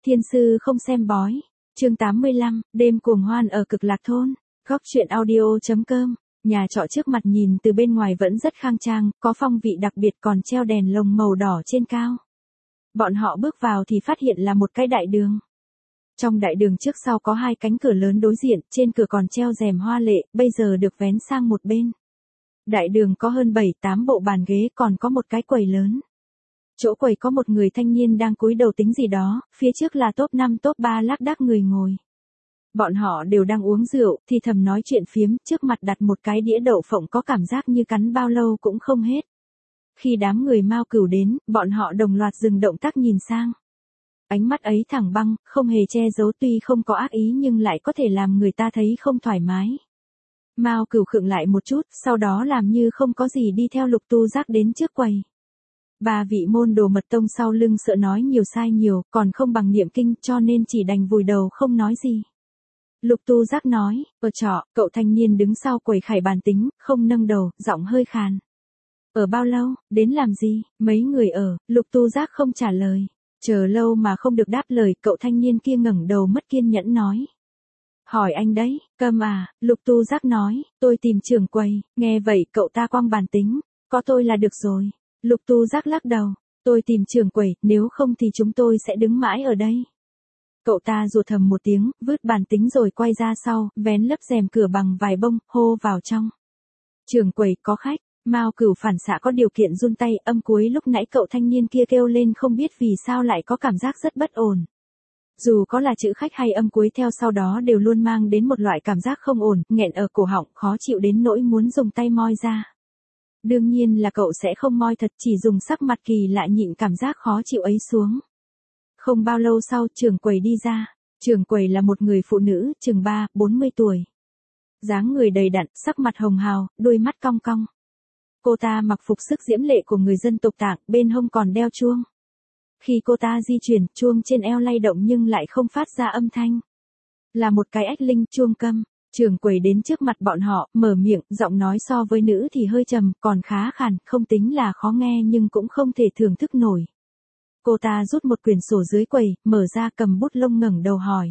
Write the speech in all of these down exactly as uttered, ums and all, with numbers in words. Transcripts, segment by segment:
Thiên sư không xem bói. Chương tám mươi lăm, đêm cuồng hoan ở Cực Lạc thôn. Góc truyện audio.com. Nhà trọ trước mặt nhìn từ bên ngoài vẫn rất khang trang, có phong vị đặc biệt còn treo đèn lồng màu đỏ trên cao. Bọn họ bước vào thì phát hiện là một cái đại đường. Trong đại đường trước sau có hai cánh cửa lớn đối diện, trên cửa còn treo rèm hoa lệ, bây giờ được vén sang một bên. Đại đường có hơn bảy tám bộ bàn ghế, còn có một cái quầy lớn. Chỗ quầy có một người thanh niên đang cúi đầu tính gì đó, phía trước là top năm top ba lác đác người ngồi. Bọn họ đều đang uống rượu, thì thầm nói chuyện phiếm, trước mặt đặt một cái đĩa đậu phộng có cảm giác như cắn bao lâu cũng không hết. Khi đám người Mao Cửu đến, bọn họ đồng loạt dừng động tác nhìn sang. Ánh mắt ấy thẳng băng, không hề che giấu, tuy không có ác ý nhưng lại có thể làm người ta thấy không thoải mái. Mao Cửu khựng lại một chút, sau đó làm như không có gì đi theo Lục Tu Giác đến trước quầy. Ba vị môn đồ mật tông sau lưng sợ nói nhiều sai nhiều, còn không bằng niệm kinh, cho nên chỉ đành vùi đầu không nói gì. Lục Tu Giác nói, ở trọ, cậu thanh niên đứng sau quầy khải bàn tính, không nâng đầu, giọng hơi khàn. Ở bao lâu, đến làm gì, mấy người ở, Lục Tu Giác không trả lời. Chờ lâu mà không được đáp lời, cậu thanh niên kia ngẩng đầu mất kiên nhẫn nói. Hỏi anh đấy, câm à, Lục Tu Giác nói, tôi tìm trưởng quầy, nghe vậy cậu ta quăng bàn tính, có tôi là được rồi. Lục Tu Giác lắc đầu, tôi tìm trưởng quầy, nếu không thì chúng tôi sẽ đứng mãi ở đây. Cậu ta rụt thầm một tiếng, vứt bàn tính rồi quay ra sau, vén lớp rèm cửa bằng vài bông, hô vào trong. Trưởng quầy có khách. Mao Cửu phản xạ có điều kiện run tay, âm cuối lúc nãy cậu thanh niên kia kêu lên không biết vì sao lại có cảm giác rất bất ổn. Dù có là chữ khách hay âm cuối theo sau đó đều luôn mang đến một loại cảm giác không ổn, nghẹn ở cổ họng, khó chịu đến nỗi muốn dùng tay moi ra. Đương nhiên là cậu sẽ không moi thật, chỉ dùng sắc mặt kỳ lạ nhịn cảm giác khó chịu ấy xuống. Không bao lâu sau, trưởng quầy đi ra. Trưởng quầy là một người phụ nữ, chừng ba, bốn mươi tuổi. Dáng người đầy đặn, sắc mặt hồng hào, đôi mắt cong cong. Cô ta mặc phục sức diễm lệ của người dân tộc Tạng, bên hông còn đeo chuông. Khi cô ta di chuyển, chuông trên eo lay động nhưng lại không phát ra âm thanh. Là một cái ách linh, chuông câm. Trưởng quầy đến trước mặt bọn họ, mở miệng, giọng nói so với nữ thì hơi trầm, còn khá khàn, không tính là khó nghe nhưng cũng không thể thưởng thức nổi. Cô ta rút một quyển sổ dưới quầy, mở ra cầm bút lông ngẩng đầu hỏi.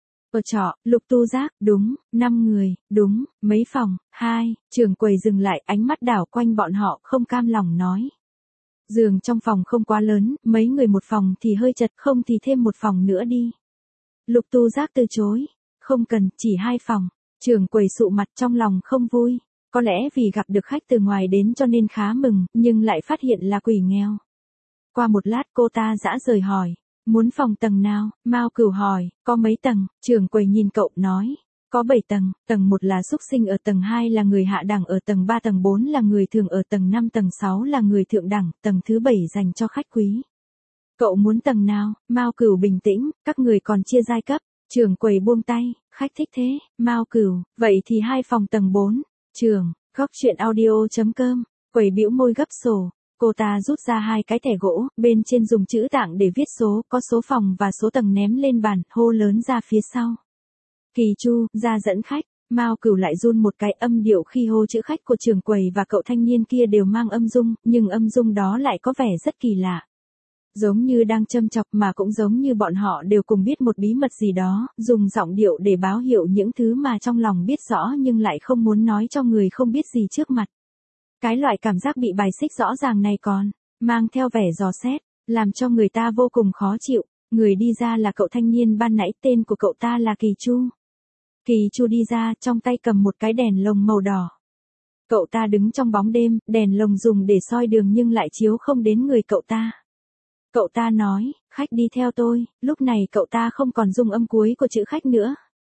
Ở trọ, Lục Tu Giác, đúng, năm người, đúng, mấy phòng, hai, trưởng quầy dừng lại, ánh mắt đảo quanh bọn họ, không cam lòng nói. Giường trong phòng không quá lớn, mấy người một phòng thì hơi chật, không thì thêm một phòng nữa đi. Lục Tu Giác từ chối, không cần, chỉ hai phòng. Trưởng quầy sụ mặt trong lòng không vui, có lẽ vì gặp được khách từ ngoài đến cho nên khá mừng, nhưng lại phát hiện là quỷ nghèo. Qua một lát cô ta dã rời hỏi. Muốn phòng tầng nào? Mao Cửu hỏi, có mấy tầng? Trưởng quầy nhìn cậu nói, có bảy tầng, tầng một là súc sinh, ở tầng hai là người hạ đẳng, ở tầng ba tầng bốn là người thường, ở tầng năm tầng sáu là người thượng đẳng, tầng thứ bảy dành cho khách quý. Cậu muốn tầng nào? Mao Cửu bình tĩnh, các người còn chia giai cấp. Trưởng quầy buông tay, khách thích thế. Mao Cửu, vậy thì hai phòng tầng bốn. Trưởng, góc truyện audio.com, quầy bĩu môi gấp sổ. Cô ta rút ra hai cái thẻ gỗ, bên trên dùng chữ Tạng để viết số, có số phòng và số tầng ném lên bàn, hô lớn ra phía sau. Kỳ Chu, ra dẫn khách. Mao Cửu lại run một cái, âm điệu khi hô chữ khách của trưởng quầy và cậu thanh niên kia đều mang âm dung, nhưng âm dung đó lại có vẻ rất kỳ lạ. Giống như đang châm chọc mà cũng giống như bọn họ đều cùng biết một bí mật gì đó, dùng giọng điệu để báo hiệu những thứ mà trong lòng biết rõ nhưng lại không muốn nói cho người không biết gì trước mặt. Cái loại cảm giác bị bài xích rõ ràng này còn mang theo vẻ dò xét, làm cho người ta vô cùng khó chịu. Người đi ra là cậu thanh niên ban nãy, tên của cậu ta là Kỳ Chu. Kỳ Chu đi ra, trong tay cầm một cái đèn lồng màu đỏ. Cậu ta đứng trong bóng đêm, đèn lồng dùng để soi đường nhưng lại chiếu không đến người cậu ta. Cậu ta nói, khách đi theo tôi, lúc này cậu ta không còn dùng âm cuối của chữ khách nữa.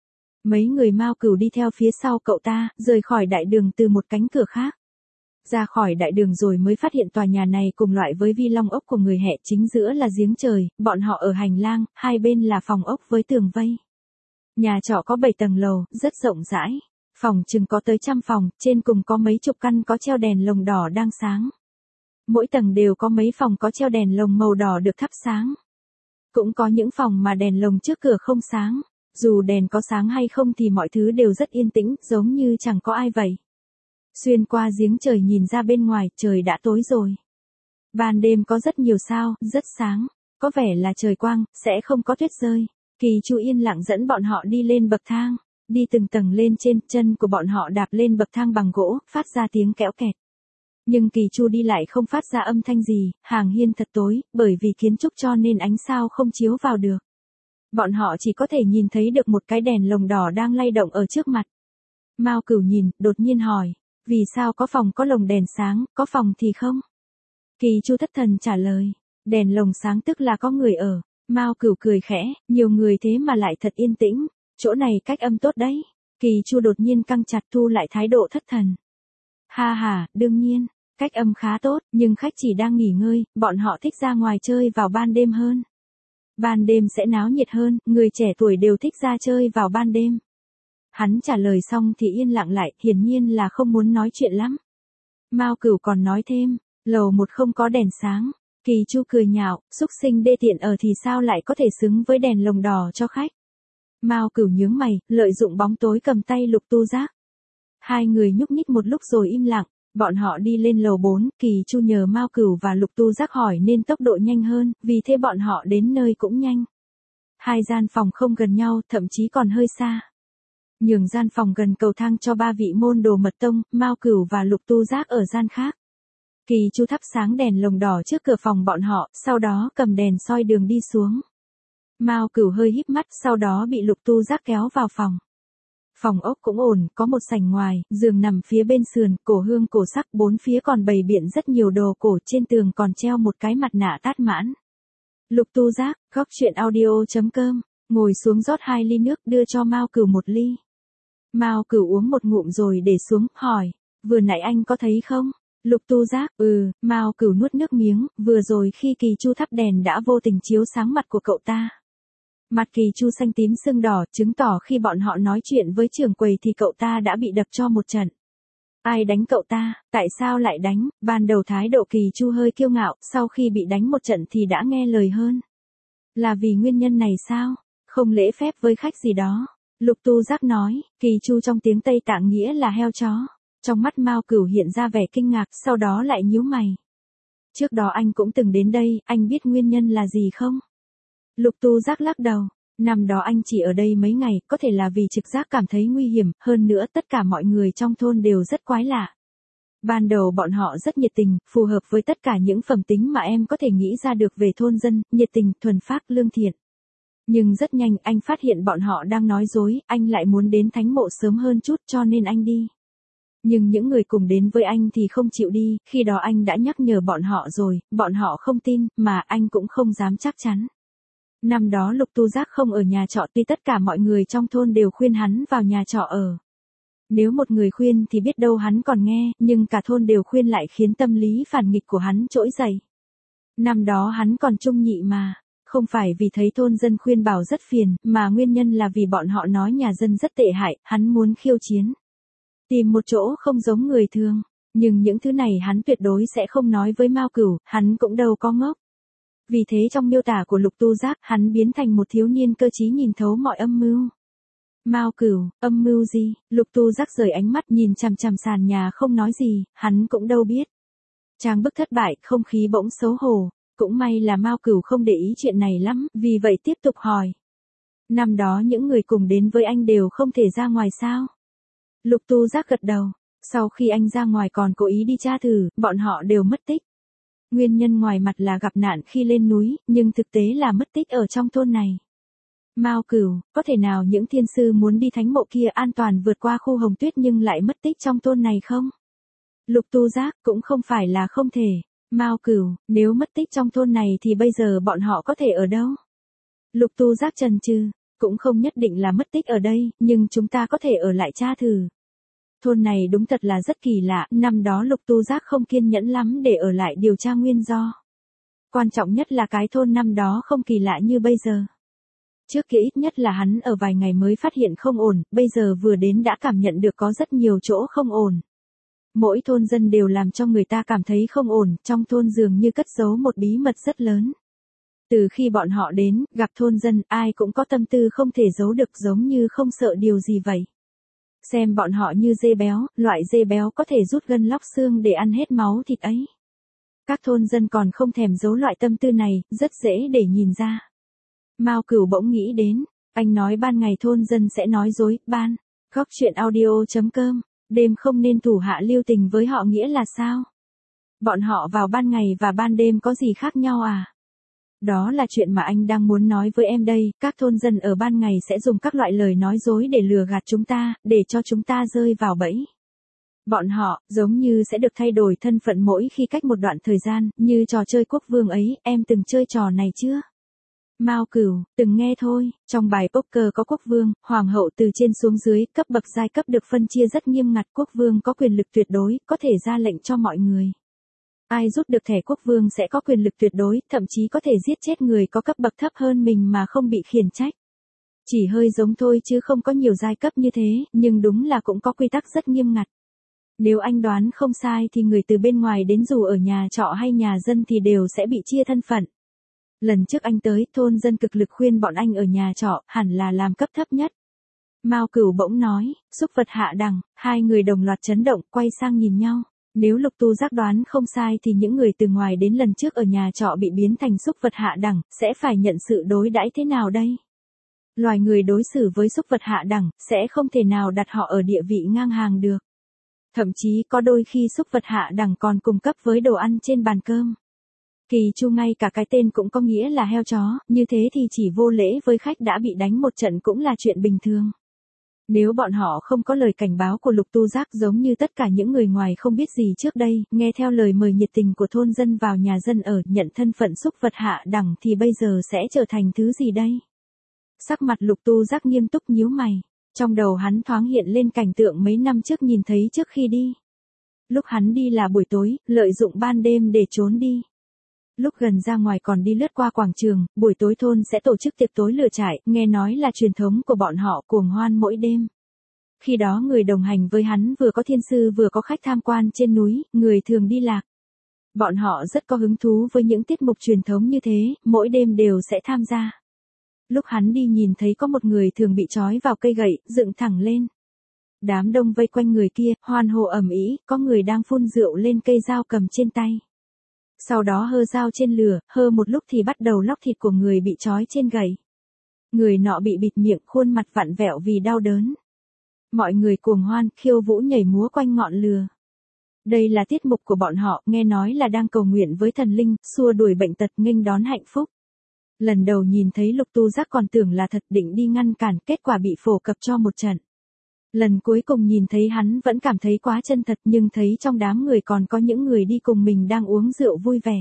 Mấy người Mao Cửu đi theo phía sau cậu ta, rời khỏi đại đường từ một cánh cửa khác. Ra khỏi đại đường rồi mới phát hiện tòa nhà này cùng loại với vi long ốc của người Hẹ, chính giữa là giếng trời, bọn họ ở hành lang, hai bên là phòng ốc với tường vây. Nhà trọ có bảy tầng lầu, rất rộng rãi. Phòng chừng có tới trăm phòng, trên cùng có mấy chục căn có treo đèn lồng đỏ đang sáng. Mỗi tầng đều có mấy phòng có treo đèn lồng màu đỏ được thắp sáng. Cũng có những phòng mà đèn lồng trước cửa không sáng. Dù đèn có sáng hay không thì mọi thứ đều rất yên tĩnh, giống như chẳng có ai vậy. Xuyên qua giếng trời nhìn ra bên ngoài, trời đã tối rồi. Ban đêm có rất nhiều sao, rất sáng. có vẻ là trời quang, sẽ không có tuyết rơi. Kỳ Chu yên lặng dẫn bọn họ đi lên bậc thang, đi từng tầng lên trên, chân của bọn họ đạp lên bậc thang bằng gỗ, phát ra tiếng kẽo kẹt. Nhưng Kỳ Chu đi lại không phát ra âm thanh gì, hàng hiên thật tối, bởi vì kiến trúc cho nên ánh sao không chiếu vào được. Bọn họ chỉ có thể nhìn thấy được một cái đèn lồng đỏ đang lay động ở trước mặt. Mao Cửu nhìn, đột nhiên hỏi, vì sao có phòng có lồng đèn sáng, có phòng thì không? Kỳ Chu thất thần trả lời, đèn lồng sáng tức là có người ở. Mao Cửu cười khẽ, nhiều người thế mà lại thật yên tĩnh, chỗ này cách âm tốt đấy. Kỳ Chu đột nhiên căng chặt thu lại thái độ thất thần. Ha ha, đương nhiên, cách âm khá tốt, nhưng khách chỉ đang nghỉ ngơi, bọn họ thích ra ngoài chơi vào ban đêm hơn. Ban đêm sẽ náo nhiệt hơn, người trẻ tuổi đều thích ra chơi vào ban đêm. Hắn trả lời xong thì yên lặng lại, hiển nhiên là không muốn nói chuyện lắm. Mao Cửu còn nói thêm, lầu một không có đèn sáng. Kỳ Chu cười nhạo, xúc sinh đê tiện ở thì sao lại có thể xứng với đèn lồng đỏ cho khách. Mao Cửu nhướng mày, lợi dụng bóng tối cầm tay Lục Tu Giác. Hai người nhúc nhích một lúc rồi im lặng, bọn họ đi lên lầu bốn, Kỳ Chu nhờ Mao Cửu và Lục Tu Giác hỏi nên tốc độ nhanh hơn, vì thế bọn họ đến nơi cũng nhanh. Hai gian phòng không gần nhau, thậm chí còn hơi xa. Nhường gian phòng gần cầu thang cho ba vị môn đồ mật tông, Mao Cửu và Lục Tu Giác ở gian khác. Kỳ Chu thắp sáng đèn lồng đỏ trước cửa phòng bọn họ, sau đó cầm đèn soi đường đi xuống. Mao Cửu hơi híp mắt, sau đó bị Lục Tu Giác kéo vào phòng. Phòng ốc cũng ổn, có một sảnh ngoài, giường nằm phía bên sườn, cổ hương cổ sắc, bốn phía còn bày biện rất nhiều đồ cổ, trên tường còn treo một cái mặt nạ Tát Mãn. Lục Tu Giác, góc truyện audio chấm com, ngồi xuống rót hai ly nước đưa cho Mao Cửu một ly. Mao Cửu uống một ngụm rồi để xuống, hỏi, vừa nãy anh có thấy không? Lục Tu Giác, ừ, Mao Cửu nuốt nước miếng, vừa rồi khi Kỳ Chu thắp đèn đã vô tình chiếu sáng mặt của cậu ta. Mặt Kỳ Chu xanh tím sưng đỏ, chứng tỏ khi bọn họ nói chuyện với trưởng quầy thì cậu ta đã bị đập cho một trận. Ai đánh cậu ta, tại sao lại đánh? Ban đầu thái độ Kỳ Chu hơi kiêu ngạo, sau khi bị đánh một trận thì đã nghe lời hơn. Là vì nguyên nhân này sao? Không lễ phép với khách gì đó. Lục Tu Giác nói, Kỳ Chu trong tiếng Tây Tạng nghĩa là heo chó. Trong mắt Mao Cửu hiện ra vẻ kinh ngạc, sau đó lại nhíu mày. Trước đó anh cũng từng đến đây, anh biết nguyên nhân là gì không? Lục Tu Giác lắc đầu, năm đó anh chỉ ở đây mấy ngày, có thể là vì trực giác cảm thấy nguy hiểm, hơn nữa tất cả mọi người trong thôn đều rất quái lạ. Ban đầu bọn họ rất nhiệt tình, phù hợp với tất cả những phẩm tính mà em có thể nghĩ ra được về thôn dân, nhiệt tình, thuần phác, lương thiện. Nhưng rất nhanh anh phát hiện bọn họ đang nói dối, anh lại muốn đến thánh mộ sớm hơn chút cho nên anh đi. Nhưng những người cùng đến với anh thì không chịu đi, khi đó anh đã nhắc nhở bọn họ rồi, bọn họ không tin, mà anh cũng không dám chắc chắn. Năm đó Lục Tu Giác không ở nhà trọ, tuy tất cả mọi người trong thôn đều khuyên hắn vào nhà trọ ở. Nếu một người khuyên thì biết đâu hắn còn nghe, nhưng cả thôn đều khuyên lại khiến tâm lý phản nghịch của hắn trỗi dậy. Năm đó hắn còn trung nhị mà, không phải vì thấy thôn dân khuyên bảo rất phiền, mà nguyên nhân là vì bọn họ nói nhà dân rất tệ hại, hắn muốn khiêu chiến. Tìm một chỗ không giống người thường, nhưng những thứ này hắn tuyệt đối sẽ không nói với Mao Cửu, hắn cũng đâu có ngốc. Vì thế trong miêu tả của Lục Tu Giác, hắn biến thành một thiếu niên cơ trí nhìn thấu mọi âm mưu. Mao Cửu, âm mưu gì? Lục Tu Giác rời ánh mắt nhìn chằm chằm sàn nhà không nói gì, hắn cũng đâu biết. Trang bức thất bại, không khí bỗng xấu hổ, cũng may là Mao Cửu không để ý chuyện này lắm, vì vậy tiếp tục hỏi. Năm đó những người cùng đến với anh đều không thể ra ngoài sao? Lục Tu Giác gật đầu, sau khi anh ra ngoài còn cố ý đi tra thử, bọn họ đều mất tích. Nguyên nhân ngoài mặt là gặp nạn khi lên núi, nhưng thực tế là mất tích ở trong thôn này. Mao Cửu, có thể nào những thiên sư muốn đi thánh mộ kia an toàn vượt qua khu hồng tuyết nhưng lại mất tích trong thôn này không? Lục Tu Giác, cũng không phải là không thể. Mao Cửu, nếu mất tích trong thôn này thì bây giờ bọn họ có thể ở đâu? Lục Tu Giác chần chừ, cũng không nhất định là mất tích ở đây, nhưng chúng ta có thể ở lại tra thử. Thôn này đúng thật là rất kỳ lạ, năm đó Lục Tu Giác không kiên nhẫn lắm để ở lại điều tra nguyên do. Quan trọng nhất là cái thôn năm đó không kỳ lạ như bây giờ. Trước kia ít nhất là hắn ở vài ngày mới phát hiện không ổn, bây giờ vừa đến đã cảm nhận được có rất nhiều chỗ không ổn. Mỗi thôn dân đều làm cho người ta cảm thấy không ổn, trong thôn dường như cất giấu một bí mật rất lớn. Từ khi bọn họ đến, gặp thôn dân, ai cũng có tâm tư không thể giấu được, giống như không sợ điều gì vậy. Xem bọn họ như dê béo, loại dê béo có thể rút gân lóc xương để ăn hết máu thịt ấy. Các thôn dân còn không thèm giấu loại tâm tư này, rất dễ để nhìn ra. Mao Cửu bỗng nghĩ đến, anh nói ban ngày thôn dân sẽ nói dối, ban. Góc truyện audio chấm com, đêm không nên thủ hạ lưu tình với họ nghĩa là sao? Bọn họ vào ban ngày và ban đêm có gì khác nhau à? Đó là chuyện mà anh đang muốn nói với em đây, các thôn dân ở ban ngày sẽ dùng các loại lời nói dối để lừa gạt chúng ta, để cho chúng ta rơi vào bẫy. Bọn họ, giống như sẽ được thay đổi thân phận mỗi khi cách một đoạn thời gian, như trò chơi quốc vương ấy, em từng chơi trò này chưa? Mao Cửu, từng nghe thôi, trong bài poker có quốc vương, hoàng hậu từ trên xuống dưới, cấp bậc giai cấp được phân chia rất nghiêm ngặt, quốc vương có quyền lực tuyệt đối, có thể ra lệnh cho mọi người. Ai rút được thẻ quốc vương sẽ có quyền lực tuyệt đối, thậm chí có thể giết chết người có cấp bậc thấp hơn mình mà không bị khiển trách. Chỉ hơi giống thôi chứ không có nhiều giai cấp như thế, nhưng đúng là cũng có quy tắc rất nghiêm ngặt. Nếu anh đoán không sai thì người từ bên ngoài đến dù ở nhà trọ hay nhà dân thì đều sẽ bị chia thân phận. Lần trước anh tới, thôn dân cực lực khuyên bọn anh ở nhà trọ, hẳn là làm cấp thấp nhất. Mao Cửu bỗng nói, súc vật hạ đẳng, hai người đồng loạt chấn động, quay sang nhìn nhau. Nếu Lục Tu Giác đoán không sai thì những người từ ngoài đến lần trước ở nhà trọ bị biến thành súc vật hạ đẳng, sẽ phải nhận sự đối đãi thế nào đây? Loài người đối xử với súc vật hạ đẳng, sẽ không thể nào đặt họ ở địa vị ngang hàng được. Thậm chí có đôi khi súc vật hạ đẳng còn cung cấp với đồ ăn trên bàn cơm. Kỳ Chu ngay cả cái tên cũng có nghĩa là heo chó, như thế thì chỉ vô lễ với khách đã bị đánh một trận cũng là chuyện bình thường. Nếu bọn họ không có lời cảnh báo của Lục Tu Giác giống như tất cả những người ngoài không biết gì trước đây, nghe theo lời mời nhiệt tình của thôn dân vào nhà dân ở, nhận thân phận súc vật hạ đẳng thì bây giờ sẽ trở thành thứ gì đây? Sắc mặt Lục Tu Giác nghiêm túc nhíu mày. Trong đầu hắn thoáng hiện lên cảnh tượng mấy năm trước nhìn thấy trước khi đi. Lúc hắn đi là buổi tối, lợi dụng ban đêm để trốn đi. Lúc gần ra ngoài còn đi lướt qua quảng trường, buổi tối thôn sẽ tổ chức tiệc tối lửa trại, nghe nói là truyền thống của bọn họ cuồng hoan mỗi đêm. Khi đó người đồng hành với hắn vừa có thiên sư vừa có khách tham quan trên núi, người thường đi lạc. Bọn họ rất có hứng thú với những tiết mục truyền thống như thế, mỗi đêm đều sẽ tham gia. Lúc hắn đi nhìn thấy có một người thường bị trói vào cây gậy, dựng thẳng lên. Đám đông vây quanh người kia, hoan hô ầm ĩ, có người đang phun rượu lên cây dao cầm trên tay. Sau đó hơ dao trên lửa, hơ một lúc thì bắt đầu lóc thịt của người bị trói trên gậy. Người nọ bị bịt miệng, khuôn mặt vặn vẹo vì đau đớn. Mọi người cuồng hoan, khiêu vũ nhảy múa quanh ngọn lửa. Đây là tiết mục của bọn họ, nghe nói là đang cầu nguyện với thần linh, xua đuổi bệnh tật, nghênh đón hạnh phúc. Lần đầu nhìn thấy Lục Tu Giác còn tưởng là thật, định đi ngăn cản, kết quả bị phổ cập cho một trận. Lần cuối cùng nhìn thấy hắn vẫn cảm thấy quá chân thật, nhưng thấy trong đám người còn có những người đi cùng mình đang uống rượu vui vẻ.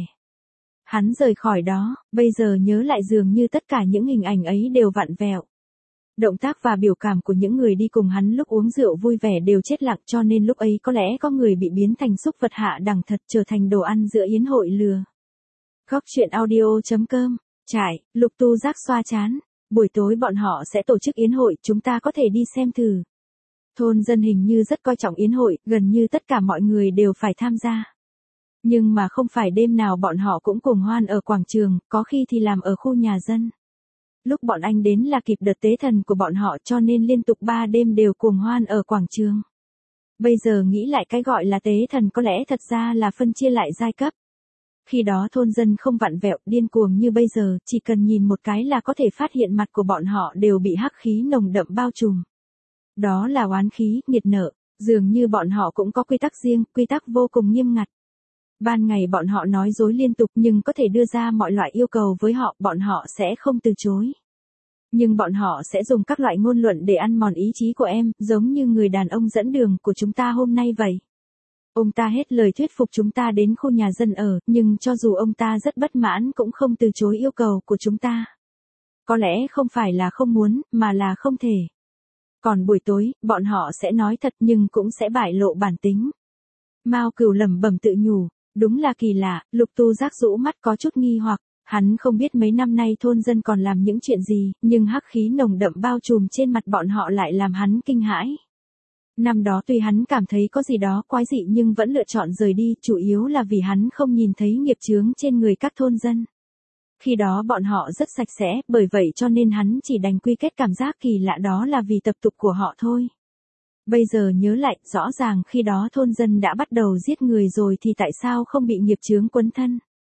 Hắn rời khỏi đó, bây giờ nhớ lại dường như tất cả những hình ảnh ấy đều vặn vẹo. Động tác và biểu cảm của những người đi cùng hắn lúc uống rượu vui vẻ đều chết lặng, cho nên lúc ấy có lẽ có người bị biến thành súc vật hạ đẳng thật, trở thành đồ ăn giữa yến hội lừa. Góc truyện audio chấm com. Trải, Lục Tu Giác xoa chán. Buổi tối bọn họ sẽ tổ chức yến hội, chúng ta có thể đi xem thử. Thôn dân hình như rất coi trọng yến hội, gần như tất cả mọi người đều phải tham gia. Nhưng mà không phải đêm nào bọn họ cũng cuồng hoan ở quảng trường, có khi thì làm ở khu nhà dân. Lúc bọn anh đến là kịp đợt tế thần của bọn họ, cho nên liên tục ba đêm đều cuồng hoan ở quảng trường. Bây giờ nghĩ lại cái gọi là tế thần có lẽ thật ra là phân chia lại giai cấp. Khi đó thôn dân không vặn vẹo, điên cuồng như bây giờ, chỉ cần nhìn một cái là có thể phát hiện mặt của bọn họ đều bị hắc khí nồng đậm bao trùm. Đó là oán khí, nghiệt nợ, dường như bọn họ cũng có quy tắc riêng, quy tắc vô cùng nghiêm ngặt. Ban ngày bọn họ nói dối liên tục nhưng có thể đưa ra mọi loại yêu cầu với họ, bọn họ sẽ không từ chối. Nhưng bọn họ sẽ dùng các loại ngôn luận để ăn mòn ý chí của em, giống như người đàn ông dẫn đường của chúng ta hôm nay vậy. Ông ta hết lời thuyết phục chúng ta đến khu nhà dân ở, nhưng cho dù ông ta rất bất mãn cũng không từ chối yêu cầu của chúng ta. Có lẽ không phải là không muốn, mà là không thể. Còn buổi tối, bọn họ sẽ nói thật nhưng cũng sẽ bại lộ bản tính. Mao Cửu lẩm bẩm tự nhủ, đúng là kỳ lạ. Lục Tu Giác rũ mắt có chút nghi hoặc, hắn không biết mấy năm nay thôn dân còn làm những chuyện gì, nhưng hắc khí nồng đậm bao trùm trên mặt bọn họ lại làm hắn kinh hãi. Năm đó tuy hắn cảm thấy có gì đó quái dị nhưng vẫn lựa chọn rời đi, chủ yếu là vì hắn không nhìn thấy nghiệp chướng trên người các thôn dân. Khi đó bọn họ rất sạch sẽ, bởi vậy cho nên hắn chỉ đành quy kết cảm giác kỳ lạ đó là vì tập tục của họ thôi. Bây giờ nhớ lại, rõ ràng khi đó thôn dân đã bắt đầu giết người rồi thì tại sao không bị nghiệp chướng quấn thân?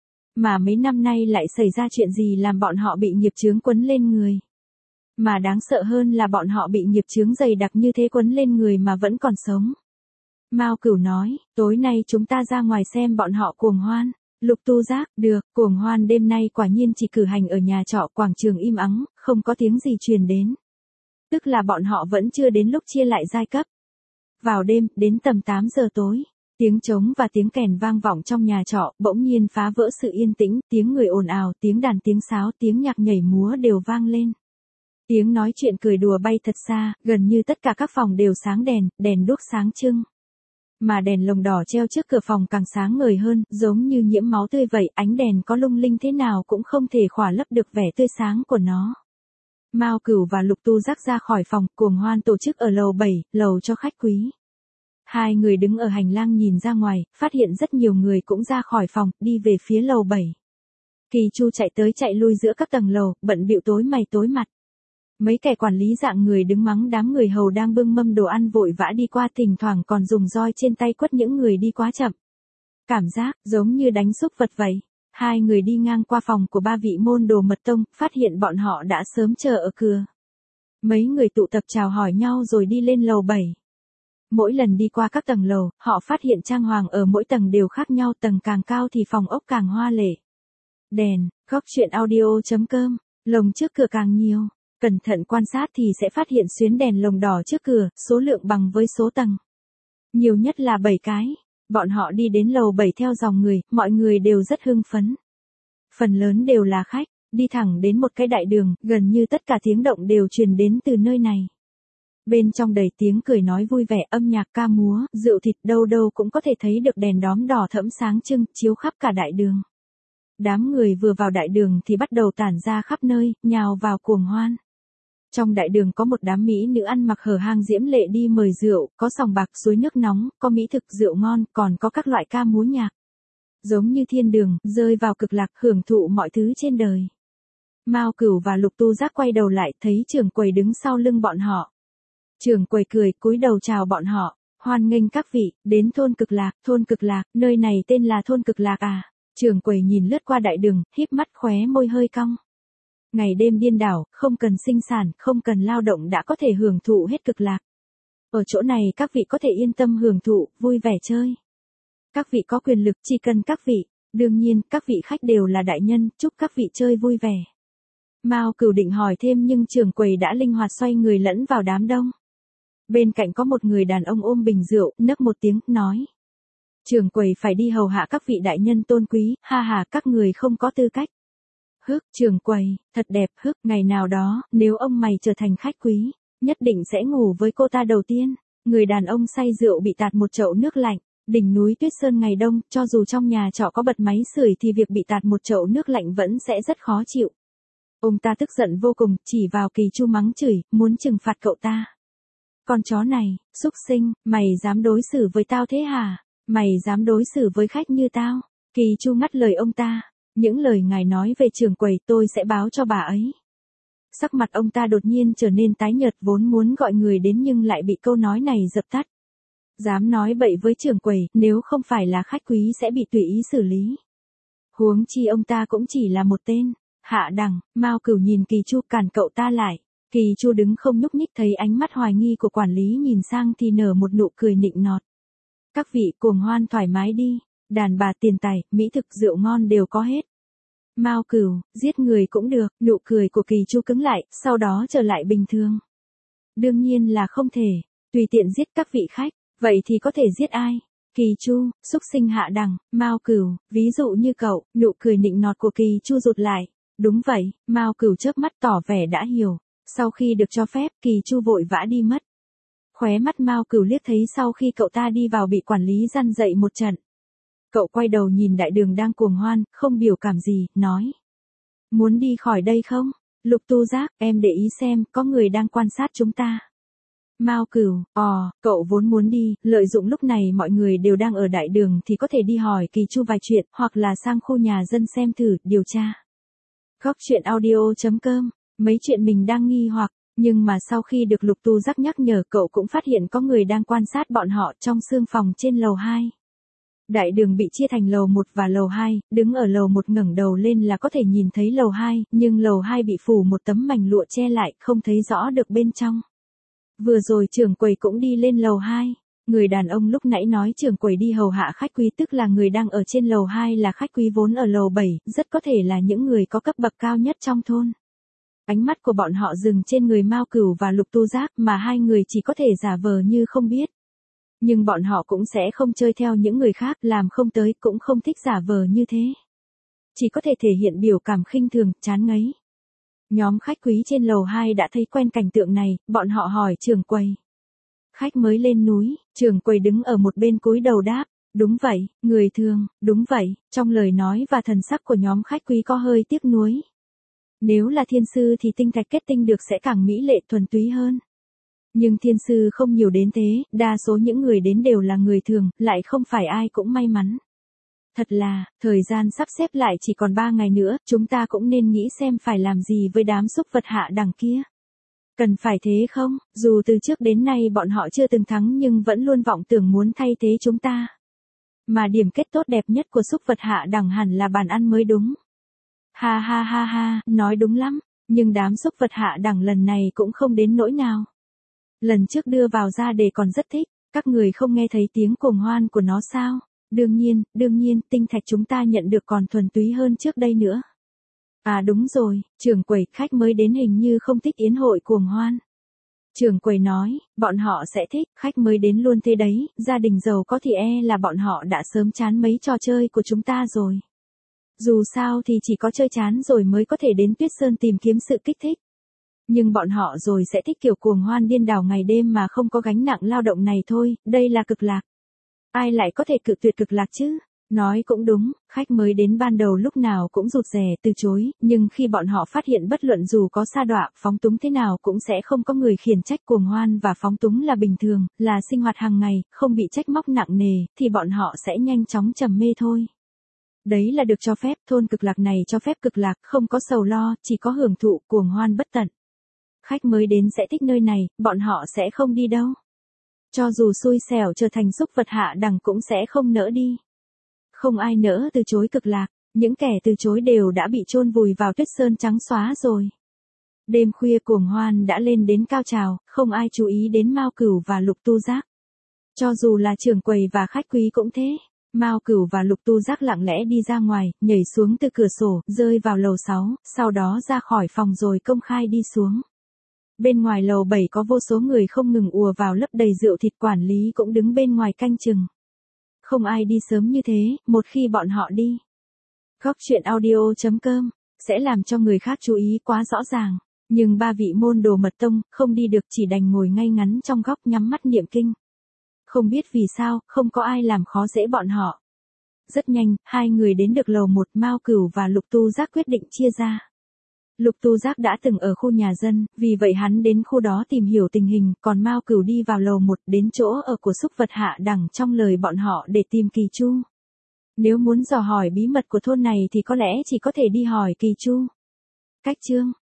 Mà mấy năm nay lại xảy ra chuyện gì làm bọn họ bị nghiệp chướng quấn lên người? Mà đáng sợ hơn là bọn họ bị nghiệp chướng dày đặc như thế quấn lên người mà vẫn còn sống. Mao Cửu nói, tối nay chúng ta ra ngoài xem bọn họ cuồng hoan. Lục Tu Giác, được, cuồng hoan đêm nay quả nhiên chỉ cử hành ở nhà trọ, quảng trường im ắng, không có tiếng gì truyền đến. Tức là bọn họ vẫn chưa đến lúc chia lại giai cấp. Vào đêm, đến tầm tám giờ tối, tiếng trống và tiếng kèn vang vọng trong nhà trọ, bỗng nhiên phá vỡ sự yên tĩnh, tiếng người ồn ào, tiếng đàn tiếng sáo, tiếng nhạc nhảy múa đều vang lên. Tiếng nói chuyện cười đùa bay thật xa, gần như tất cả các phòng đều sáng đèn, đèn đuốc sáng trưng. Mà đèn lồng đỏ treo trước cửa phòng càng sáng ngời hơn, giống như nhiễm máu tươi vậy, ánh đèn có lung linh thế nào cũng không thể khỏa lấp được vẻ tươi sáng của nó. Mao Cửu và Lục Tu Giác ra khỏi phòng, cuồng hoan tổ chức ở lầu bảy, lầu cho khách quý. Hai người đứng ở hành lang nhìn ra ngoài, phát hiện rất nhiều người cũng ra khỏi phòng, đi về phía lầu bảy. Kỳ Chu chạy tới chạy lui giữa các tầng lầu, bận bịu tối mày tối mặt. Mấy kẻ quản lý dạng người đứng mắng đám người hầu đang bưng mâm đồ ăn vội vã đi qua, thỉnh thoảng còn dùng roi trên tay quất những người đi quá chậm. Cảm giác giống như đánh súc vật vậy. Hai người đi ngang qua phòng của ba vị môn đồ mật tông, phát hiện bọn họ đã sớm chờ ở cửa. Mấy người tụ tập chào hỏi nhau rồi đi lên lầu bảy. Mỗi lần đi qua các tầng lầu, họ phát hiện trang hoàng ở mỗi tầng đều khác nhau, tầng càng cao thì phòng ốc càng hoa lệ. Đèn, góc truyện audio chấm com, lồng trước cửa càng nhiều. Cẩn thận quan sát thì sẽ phát hiện xuyến đèn lồng đỏ trước cửa, số lượng bằng với số tầng. Nhiều nhất là bảy cái. Bọn họ đi đến lầu bảy theo dòng người, mọi người đều rất hưng phấn. Phần lớn đều là khách, đi thẳng đến một cái đại đường, gần như tất cả tiếng động đều truyền đến từ nơi này. Bên trong đầy tiếng cười nói vui vẻ, âm nhạc ca múa, rượu thịt, đâu đâu cũng có thể thấy được đèn đóm đỏ thẫm sáng trưng, chiếu khắp cả đại đường. Đám người vừa vào đại đường thì bắt đầu tản ra khắp nơi, nhào vào cuồng hoan. Trong đại đường có một đám mỹ nữ ăn mặc hở hang diễm lệ đi mời rượu, có sòng bạc, suối nước nóng, có mỹ thực, rượu ngon, còn có các loại ca múa nhạc. Giống như thiên đường, rơi vào cực lạc, hưởng thụ mọi thứ trên đời. Mao Cửu và Lục Tu Giác quay đầu lại, thấy trưởng quầy đứng sau lưng bọn họ. Trưởng quầy cười, cúi đầu chào bọn họ, hoan nghênh các vị, đến thôn Cực Lạc, thôn Cực Lạc, nơi này tên là thôn Cực Lạc à. Trưởng quầy nhìn lướt qua đại đường, híp mắt, khóe môi hơi cong. Ngày đêm điên đảo, không cần sinh sản, không cần lao động đã có thể hưởng thụ hết cực lạc. Ở chỗ này các vị có thể yên tâm hưởng thụ, vui vẻ chơi. Các vị có quyền lực, chỉ cần các vị. Đương nhiên, các vị khách đều là đại nhân, chúc các vị chơi vui vẻ. Mao Cửu định hỏi thêm nhưng trưởng quầy đã linh hoạt xoay người lẫn vào đám đông. Bên cạnh có một người đàn ông ôm bình rượu, nấc một tiếng, nói. Trưởng quầy phải đi hầu hạ các vị đại nhân tôn quý, ha ha, các người không có tư cách. Hức, trưởng quầy, thật đẹp, hức, ngày nào đó, nếu ông mày trở thành khách quý, nhất định sẽ ngủ với cô ta đầu tiên. Người đàn ông say rượu bị tạt một chậu nước lạnh, đỉnh núi tuyết sơn ngày đông, cho dù trong nhà trọ có bật máy sưởi thì việc bị tạt một chậu nước lạnh vẫn sẽ rất khó chịu. Ông ta tức giận vô cùng, chỉ vào Kỳ Chu mắng chửi, muốn trừng phạt cậu ta. Con chó này, xúc sinh, mày dám đối xử với tao thế hả? Mày dám đối xử với khách như tao? Kỳ Chu ngắt lời ông ta. Những lời ngài nói về trưởng quầy tôi sẽ báo cho bà ấy. Sắc mặt ông ta đột nhiên trở nên tái nhợt, vốn muốn gọi người đến nhưng lại bị câu nói này dập tắt. Dám nói bậy với trưởng quầy, nếu không phải là khách quý sẽ bị tùy ý xử lý. Huống chi ông ta cũng chỉ là một tên. Hạ đẳng, Mao Cửu nhìn Kỳ Chu, cản cậu ta lại. Kỳ Chu đứng không nhúc nhích, thấy ánh mắt hoài nghi của quản lý nhìn sang thì nở một nụ cười nịnh nọt. Các vị cuồng hoan thoải mái đi. Đàn bà, tiền tài, mỹ thực, rượu ngon đều có hết. Mao Cửu, giết người cũng được, nụ cười của Kỳ Chu cứng lại, sau đó trở lại bình thường. Đương nhiên là không thể, tùy tiện giết các vị khách, vậy thì có thể giết ai? Kỳ Chu, xúc sinh hạ đẳng, Mao Cửu, ví dụ như cậu, nụ cười nịnh nọt của Kỳ Chu rụt lại. Đúng vậy, Mao Cửu chớp mắt tỏ vẻ đã hiểu, sau khi được cho phép, Kỳ Chu vội vã đi mất. Khóe mắt Mao Cửu liếc thấy sau khi cậu ta đi vào bị quản lý răn dậy một trận. Cậu quay đầu nhìn đại đường đang cuồng hoan, không biểu cảm gì, nói. Muốn đi khỏi đây không? Lục Tu Giác, em để ý xem, có người đang quan sát chúng ta. Mao Cửu, ò, cậu vốn muốn đi, lợi dụng lúc này mọi người đều đang ở đại đường thì có thể đi hỏi Kỳ Chu vài chuyện, hoặc là sang khu nhà dân xem thử, điều tra. Góc truyện audio chấm com, mấy chuyện mình đang nghi hoặc. Nhưng mà sau khi được Lục Tu Giác nhắc nhở, cậu cũng phát hiện có người đang quan sát bọn họ trong sương phòng trên lầu hai. Đại đường bị chia thành lầu một và lầu hai, đứng ở lầu một ngẩng đầu lên là có thể nhìn thấy lầu hai, nhưng lầu hai bị phủ một tấm mảnh lụa che lại, không thấy rõ được bên trong. Vừa rồi trưởng quầy cũng đi lên lầu hai. Người đàn ông lúc nãy nói trưởng quầy đi hầu hạ khách quý, tức là người đang ở trên lầu hai là khách quý vốn ở lầu bảy, rất có thể là những người có cấp bậc cao nhất trong thôn. Ánh mắt của bọn họ dừng trên người Mao Cửu và Lục Tu Giác, mà hai người chỉ có thể giả vờ như không biết. Nhưng bọn họ cũng sẽ không chơi theo những người khác, làm không tới cũng không thích giả vờ như thế. Chỉ có thể thể hiện biểu cảm khinh thường, chán ngấy. Nhóm khách quý trên lầu hai đã thấy quen cảnh tượng này, bọn họ hỏi trưởng quầy. Khách mới lên núi, trưởng quầy đứng ở một bên cúi đầu đáp, đúng vậy, người thường, đúng vậy, trong lời nói và thần sắc của nhóm khách quý có hơi tiếc nuối. Nếu là thiên sư thì tinh thạch kết tinh được sẽ càng mỹ lệ thuần túy hơn. Nhưng thiên sư không nhiều đến thế, đa số những người đến đều là người thường, lại không phải ai cũng may mắn. Thật là, thời gian sắp xếp lại chỉ còn ba ngày nữa, chúng ta cũng nên nghĩ xem phải làm gì với đám súc vật hạ đẳng kia. Cần phải thế không, dù từ trước đến nay bọn họ chưa từng thắng nhưng vẫn luôn vọng tưởng muốn thay thế chúng ta. Mà điểm kết tốt đẹp nhất của súc vật hạ đẳng hẳn là bàn ăn mới đúng. Ha ha ha ha, nói đúng lắm, nhưng đám súc vật hạ đẳng lần này cũng không đến nỗi nào. Lần trước đưa vào ra đề còn rất thích, các người không nghe thấy tiếng cuồng hoan của nó sao? Đương nhiên, đương nhiên, tinh thạch chúng ta nhận được còn thuần túy hơn trước đây nữa. À đúng rồi, trưởng quầy, khách mới đến hình như không thích yến hội cuồng hoan. Trưởng quầy nói, bọn họ sẽ thích, khách mới đến luôn thế đấy, gia đình giàu có thì e là bọn họ đã sớm chán mấy trò chơi của chúng ta rồi. Dù sao thì chỉ có chơi chán rồi mới có thể đến Tuyết Sơn tìm kiếm sự kích thích. Nhưng bọn họ rồi sẽ thích kiểu cuồng hoan điên đảo ngày đêm mà không có gánh nặng lao động này thôi, đây là cực lạc. Ai lại có thể cự tuyệt cực lạc chứ? Nói cũng đúng, khách mới đến ban đầu lúc nào cũng rụt rè từ chối, nhưng khi bọn họ phát hiện bất luận dù có sa đọa, phóng túng thế nào cũng sẽ không có người khiển trách, cuồng hoan và phóng túng là bình thường, là sinh hoạt hàng ngày, không bị trách móc nặng nề, thì bọn họ sẽ nhanh chóng trầm mê thôi. Đấy là được cho phép, thôn cực lạc này cho phép cực lạc, không có sầu lo, chỉ có hưởng thụ, cuồng hoan bất tận. Khách mới đến sẽ thích nơi này, bọn họ sẽ không đi đâu. Cho dù xui xẻo trở thành súc vật hạ đẳng cũng sẽ không nỡ đi. Không ai nỡ từ chối cực lạc, những kẻ từ chối đều đã bị chôn vùi vào tuyết sơn trắng xóa rồi. Đêm khuya cuồng hoan đã lên đến cao trào, không ai chú ý đến Mao Cửu và Lục Tu Giác. Cho dù là trưởng quầy và khách quý cũng thế. Mao Cửu và Lục Tu Giác lặng lẽ đi ra ngoài, nhảy xuống từ cửa sổ, rơi vào lầu sáu, sau đó ra khỏi phòng rồi công khai đi xuống. Bên ngoài lầu bảy có vô số người không ngừng ùa vào lấp đầy rượu thịt, quản lý cũng đứng bên ngoài canh chừng. Không ai đi sớm như thế, một khi bọn họ đi. Góc truyện audio chấm com sẽ làm cho người khác chú ý quá rõ ràng, nhưng ba vị môn đồ mật tông không đi được, chỉ đành ngồi ngay ngắn trong góc nhắm mắt niệm kinh. Không biết vì sao, không có ai làm khó dễ bọn họ. Rất nhanh, hai người đến được lầu một, Mao Cửu và Lục Tu Giác quyết định chia ra. Lục Tu Giác đã từng ở khu nhà dân, vì vậy hắn đến khu đó tìm hiểu tình hình, còn Mao Cửu đi vào lầu một, đến chỗ ở của súc vật hạ đẳng trong lời bọn họ để tìm Kỳ Chu. Nếu muốn dò hỏi bí mật của thôn này thì có lẽ chỉ có thể đi hỏi Kỳ Chu. Cách chương